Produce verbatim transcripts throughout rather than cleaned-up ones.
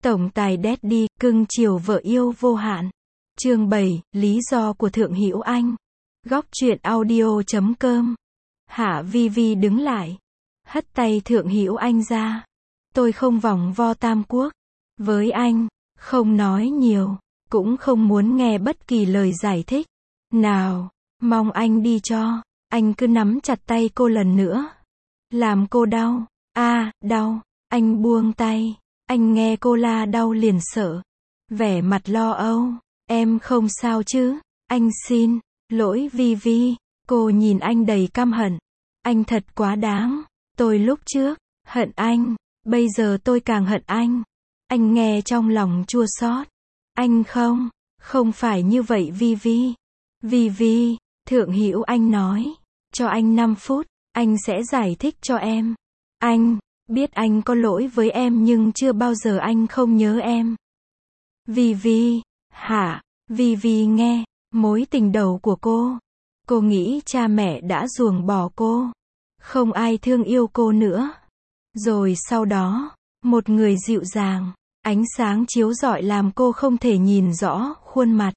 Tổng tài Daddy, cưng chiều vợ yêu vô hạn. Chương bảy, lý do của Thượng Hữu Anh. Góc truyện audio chấm com. Hạ Vi Vi đứng lại, hất tay Thượng Hữu Anh ra. Tôi không vòng vo tam quốc với anh, không nói nhiều, cũng không muốn nghe bất kỳ lời giải thích nào. Mong anh đi cho. Anh cứ nắm chặt tay cô lần nữa, làm cô đau. A, à, đau. Anh buông tay. Anh nghe cô la đau liền sợ, vẻ mặt lo âu. Em không sao chứ? Anh xin lỗi Vi Vi. Cô nhìn anh đầy căm hận. Anh thật quá đáng. Tôi lúc trước hận anh, bây giờ tôi càng hận anh. Anh nghe trong lòng chua xót. Anh không, không phải như vậy Vi Vi. Vi Vi, Thượng Hữu Anh nói, cho anh năm phút, anh sẽ giải thích cho em. Anh biết anh có lỗi với em nhưng chưa bao giờ anh không nhớ em. Vi Vi, hả? Vi Vi nghe, mối tình đầu của cô. Cô nghĩ cha mẹ đã ruồng bỏ cô. Không ai thương yêu cô nữa. Rồi sau đó, một người dịu dàng, ánh sáng chiếu rọi làm cô không thể nhìn rõ khuôn mặt.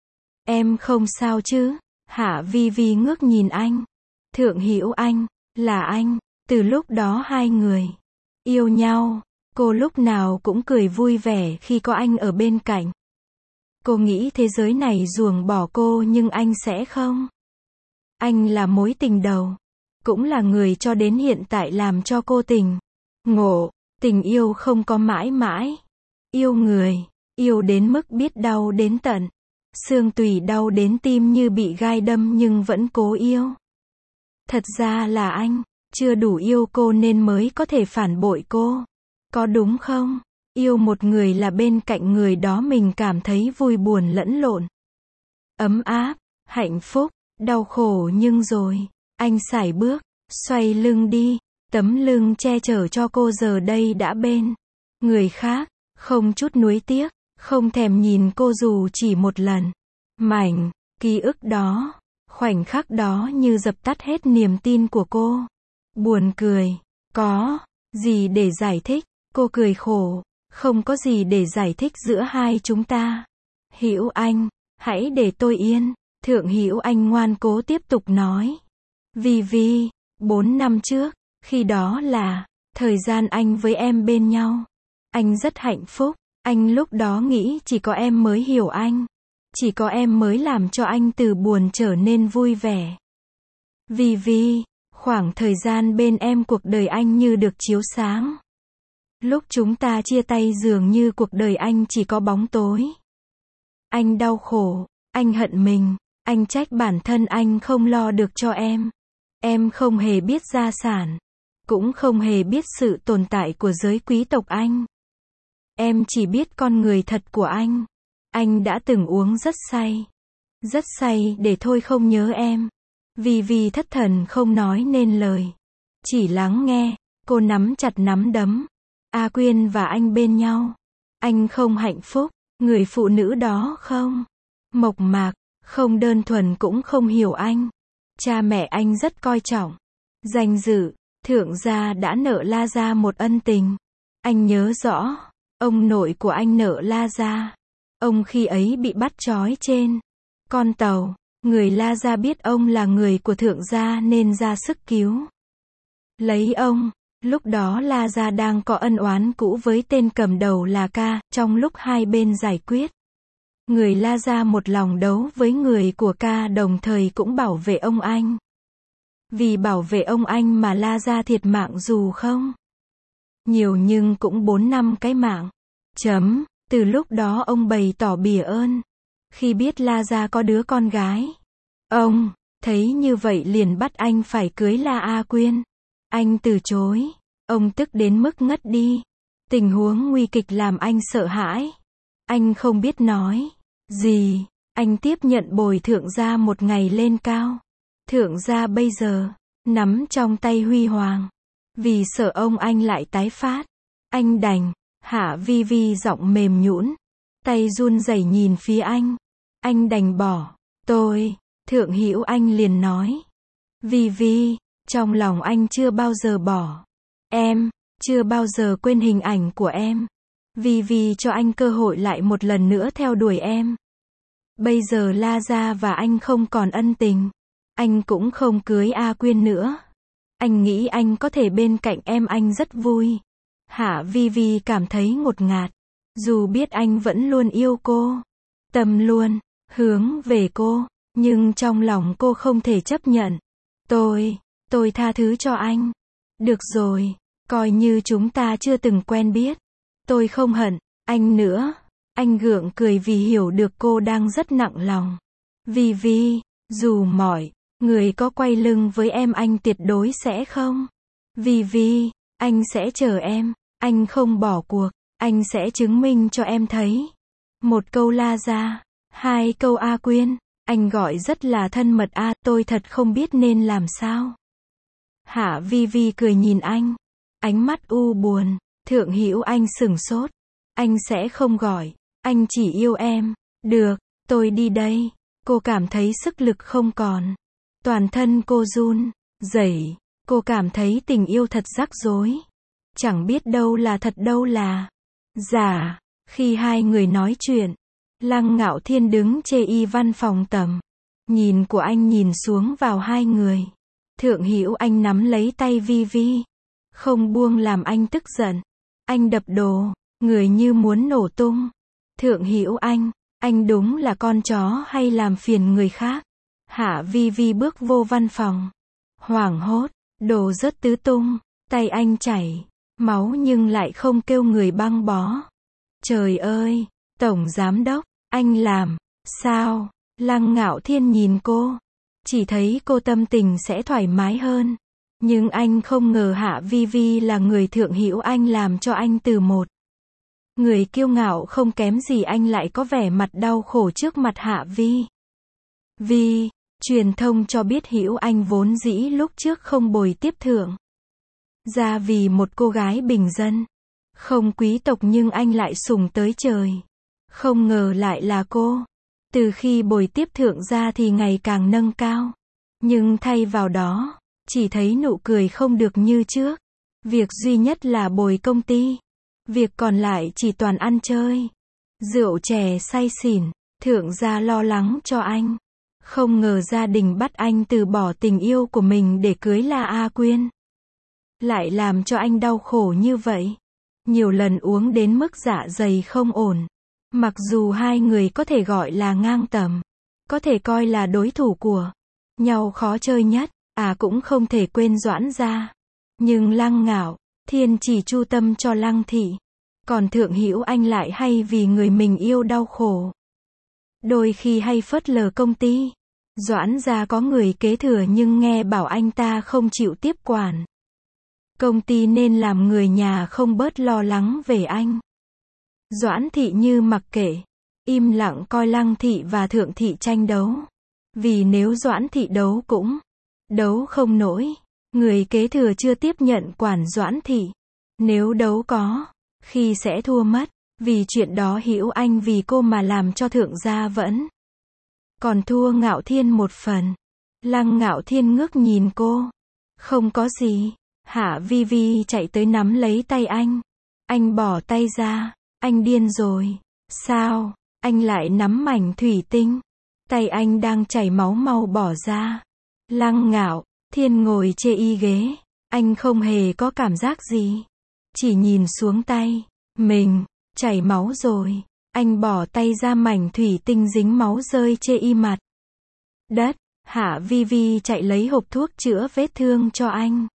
Em không sao chứ? Hả? Vi Vi ngước nhìn anh. Thượng Hữu Anh, là anh. Từ lúc đó hai người yêu nhau, cô lúc nào cũng cười vui vẻ khi có anh ở bên cạnh. Cô nghĩ thế giới này ruồng bỏ cô nhưng anh sẽ không. Anh là mối tình đầu, cũng là người cho đến hiện tại làm cho cô tỉnh ngộ. Tình yêu không có mãi mãi. Yêu người, yêu đến mức biết đau đến tận xương tủy, đau đến tim như bị gai đâm nhưng vẫn cố yêu. Thật ra là anh chưa đủ yêu cô nên mới có thể phản bội cô. Có đúng không? Yêu một người là bên cạnh người đó mình cảm thấy vui buồn lẫn lộn, ấm áp, hạnh phúc, đau khổ nhưng rồi, anh sải bước, xoay lưng đi. Tấm lưng che chở cho cô giờ đây đã bên người khác, không chút nuối tiếc, không thèm nhìn cô dù chỉ một lần. Mảnh ký ức đó, khoảnh khắc đó như dập tắt hết niềm tin của cô. Buồn cười. Có gì để giải thích? Cô cười khổ. Không có gì để giải thích giữa hai chúng ta. Hữu Anh, hãy để tôi yên. Thượng Hữu Anh ngoan cố tiếp tục nói. Vi Vi, bốn năm trước, khi đó là thời gian anh với em bên nhau. Anh rất hạnh phúc. Anh lúc đó nghĩ chỉ có em mới hiểu anh. Chỉ có em mới làm cho anh từ buồn trở nên vui vẻ. Vi Vi, khoảng thời gian bên em cuộc đời anh như được chiếu sáng. Lúc chúng ta chia tay dường như cuộc đời anh chỉ có bóng tối. Anh đau khổ, anh hận mình, anh trách bản thân anh không lo được cho em. Em không hề biết gia sản, cũng không hề biết sự tồn tại của giới quý tộc Anh. Em chỉ biết con người thật của anh. Anh đã từng uống rất say. Rất say để thôi không nhớ em. Vi Vi thất thần không nói nên lời. Chỉ lắng nghe. Cô nắm chặt nắm đấm. A Quyên và anh bên nhau. Anh không hạnh phúc. Người phụ nữ đó không mộc mạc, không đơn thuần cũng không hiểu anh. Cha mẹ anh rất coi trọng danh dự. Thượng gia đã nợ La gia một ân tình. Anh nhớ rõ. Ông nội của anh nợ La gia. Ông khi ấy bị bắt trói trên con tàu. Người La gia biết ông là người của thượng gia nên ra sức cứu lấy ông. Lúc đó La gia đang có ân oán cũ với tên cầm đầu là Ca. Trong lúc hai bên giải quyết, người La gia một lòng đấu với người của Ca, đồng thời cũng bảo vệ ông anh. Vì bảo vệ ông anh mà La gia thiệt mạng dù không nhiều nhưng cũng bốn năm cái mạng. Chấm. Từ lúc đó ông bày tỏ bỉ ơn. Khi biết La gia có đứa con gái, ông thấy như vậy liền bắt anh phải cưới La A Quyên. Anh từ chối. Ông tức đến mức ngất đi. Tình huống nguy kịch làm anh sợ hãi. Anh không biết nói gì. Anh tiếp nhận bồi thượng gia một ngày lên cao. Thượng gia bây giờ nắm trong tay huy hoàng. Vì sợ ông anh lại tái phát, anh đành. Hạ Vi Vi giọng mềm nhũn, tay run rẩy nhìn phía anh. Anh đành bỏ. Tôi, Thượng Hữu Anh liền nói. Vi Vi, trong lòng anh chưa bao giờ bỏ em, chưa bao giờ quên hình ảnh của em. Vì vì cho anh cơ hội lại một lần nữa theo đuổi em. Bây giờ La Gia và anh không còn ân tình. Anh cũng không cưới A Quyên nữa. Anh nghĩ anh có thể bên cạnh em anh rất vui. Hạ Vi Vi cảm thấy ngột ngạt. Dù biết anh vẫn luôn yêu cô. Tâm luôn, hướng về cô. Nhưng trong lòng cô không thể chấp nhận. Tôi, tôi tha thứ cho anh. Được rồi, coi như chúng ta chưa từng quen biết. Tôi không hận anh nữa. Anh gượng cười vì hiểu được cô đang rất nặng lòng. Vi Vi, dù mọi người có quay lưng với em anh tuyệt đối sẽ không. Vi Vi, anh sẽ chờ em. Anh không bỏ cuộc. Anh sẽ chứng minh cho em thấy. Một câu La Gia, hai câu A Quyên. Anh gọi rất là thân mật a, tôi thật không biết nên làm sao. Hạ Vi Vi cười nhìn anh. Ánh mắt u buồn. Thượng Hữu Anh sửng sốt. Anh sẽ không gọi. Anh chỉ yêu em. Được, tôi đi đây. Cô cảm thấy sức lực không còn. Toàn thân cô run rẩy. Cô cảm thấy tình yêu thật rắc rối. Chẳng biết đâu là thật đâu là giả. Khi hai người nói chuyện, Lăng Ngạo Thiên đứng chê y văn phòng tầm. Nhìn của anh nhìn xuống vào hai người. Thượng Hữu Anh nắm lấy tay Vi Vi. Không buông làm anh tức giận. Anh đập đồ, người như muốn nổ tung. Thượng Hữu Anh, anh đúng là con chó hay làm phiền người khác. Hạ Vi Vi bước vô văn phòng. Hoảng hốt, đồ rớt tứ tung. Tay anh chảy máu nhưng lại không kêu người băng bó. Trời ơi, Tổng Giám Đốc, anh làm sao? Lăng Ngạo Thiên nhìn cô. Chỉ thấy cô tâm tình sẽ thoải mái hơn. Nhưng anh không ngờ Hạ Vi Vi là người Thượng Hữu Anh làm cho anh từ một người kiêu ngạo không kém gì anh lại có vẻ mặt đau khổ trước mặt Hạ Vi Vi. Truyền thông cho biết Hữu Anh vốn dĩ lúc trước không bồi tiếp Thượng ra vì một cô gái bình dân, không quý tộc nhưng anh lại sủng tới trời. Không ngờ lại là cô. Từ khi bồi tiếp Thượng ra thì ngày càng nâng cao. Nhưng thay vào đó, chỉ thấy nụ cười không được như trước. Việc duy nhất là bồi công ty. Việc còn lại chỉ toàn ăn chơi. Rượu chè say xỉn. Thượng gia lo lắng cho anh. Không ngờ gia đình bắt anh từ bỏ tình yêu của mình để cưới La A Quyên. Lại làm cho anh đau khổ như vậy. Nhiều lần uống đến mức dạ dày không ổn. Mặc dù hai người có thể gọi là ngang tầm. Có thể coi là đối thủ của nhau khó chơi nhất. À cũng không thể quên Doãn gia. Nhưng Lăng Ngạo Thiên chỉ chu tâm cho Lăng thị. Còn Thượng Hữu Anh lại hay vì người mình yêu đau khổ. Đôi khi hay phớt lờ công ty. Doãn gia có người kế thừa nhưng nghe bảo anh ta không chịu tiếp quản công ty nên làm người nhà không bớt lo lắng về anh. Doãn thị như mặc kệ, im lặng coi Lăng thị và Thượng thị tranh đấu. Vì nếu Doãn thị đấu cũng đấu không nổi, người kế thừa chưa tiếp nhận quản Doãn thị. Nếu đấu có, khi sẽ thua mất. Vì chuyện đó Hữu Anh vì cô mà làm cho Thượng gia vẫn còn thua Ngạo Thiên một phần. Lăng Ngạo Thiên ngước nhìn cô. Không có gì. Hạ Vi Vi chạy tới nắm lấy tay anh. Anh bỏ tay ra. Anh điên rồi. Sao? Anh lại nắm mảnh thủy tinh. Tay anh đang chảy máu mau bỏ ra. Lăng Ngạo Thiên ngồi chê y ghế. Anh không hề có cảm giác gì. Chỉ nhìn xuống tay mình. Chảy máu rồi. Anh bỏ tay ra mảnh thủy tinh dính máu rơi chê y mặt đất. Hạ Vi Vi chạy lấy hộp thuốc chữa vết thương cho anh.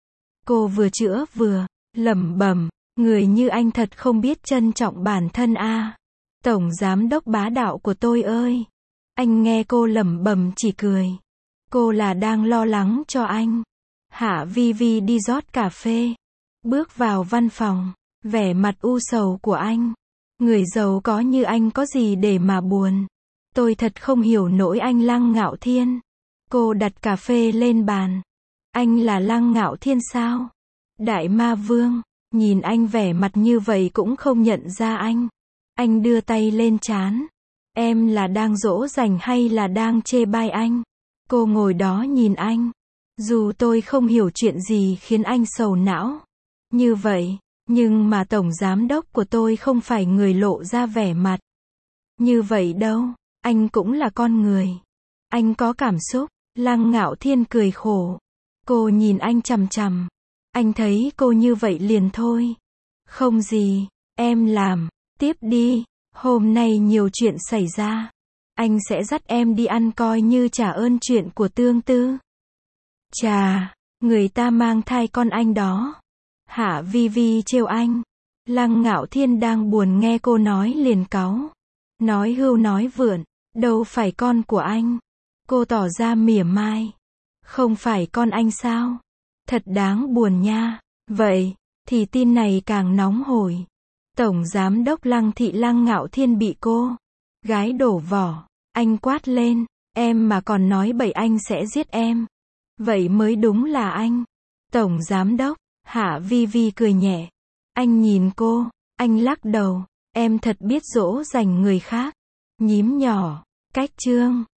Cô vừa chữa vừa lẩm bẩm, người như anh thật không biết trân trọng bản thân a. À. Tổng giám đốc bá đạo của tôi ơi. Anh nghe cô lẩm bẩm chỉ cười. Cô là đang lo lắng cho anh. Hạ Vi Vi đi rót cà phê. Bước vào văn phòng. Vẻ mặt u sầu của anh. Người giàu có như anh có gì để mà buồn. Tôi thật không hiểu nổi anh Lăng Ngạo Thiên. Cô đặt cà phê lên bàn. Anh là Lăng Ngạo Thiên sao? Đại ma vương. Nhìn anh vẻ mặt như vậy cũng không nhận ra anh. Anh đưa tay lên trán. Em là đang dỗ dành hay là đang chê bai anh? Cô ngồi đó nhìn anh. Dù tôi không hiểu chuyện gì khiến anh sầu não như vậy. Nhưng mà tổng giám đốc của tôi không phải người lộ ra vẻ mặt như vậy đâu. Anh cũng là con người. Anh có cảm xúc. Lăng Ngạo Thiên cười khổ. Cô nhìn anh chằm chằm. Anh thấy cô như vậy liền thôi. Không gì, em làm tiếp đi. Hôm nay nhiều chuyện xảy ra. Anh sẽ dắt em đi ăn coi như trả ơn chuyện của Tương Tư. Chà, người ta mang thai con anh đó. Hạ Vi Vi trêu anh. Lăng Ngạo Thiên đang buồn nghe cô nói liền cáu. Nói hưu nói vượn, đâu phải con của anh. Cô tỏ ra mỉa mai. Không phải con anh sao? Thật đáng buồn nha. Vậy, thì tin này càng nóng hổi. Tổng giám đốc Lăng Thị Lăng Ngạo Thiên bị cô gái đổ vỏ. Anh quát lên, em mà còn nói bậy anh sẽ giết em. Vậy mới đúng là anh. Tổng giám đốc, Hạ Vi Vi cười nhẹ. Anh nhìn cô, anh lắc đầu. Em thật biết dỗ dành người khác. Nhím nhỏ, cách chương.